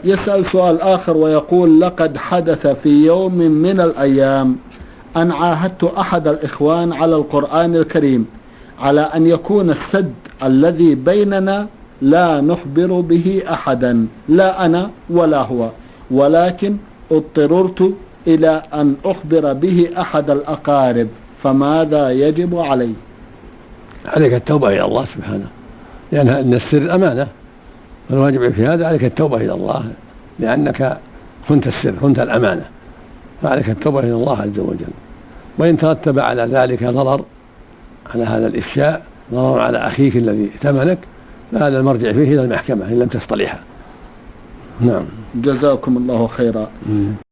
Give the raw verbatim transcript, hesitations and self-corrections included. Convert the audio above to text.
يسأل سؤال آخر ويقول: لقد حدث في يوم من الأيام أن عاهدت أحد الإخوان على القرآن الكريم على أن يكون السد الذي بيننا لا نخبر به أحدا، لا أنا ولا هو، ولكن اضطررت إلى أن أخبر به أحد الأقارب، فماذا يجب علي؟ عليك التوبة إلى الله سبحانه، لأن يعني السر أمانة، والواجب في هذا عليك التوبة إلى الله، لأنك كنت السر، كنت الأمانة، فعليك التوبة إلى الله عز وجل. وإن ترتب على ذلك ضرر، على هذا الإفشاء ضرر على أخيك الذي ائتمنك، فهذا المرجع فيه إلى المحكمة إن لم تصطلحها. نعم. جزاكم الله خيرا.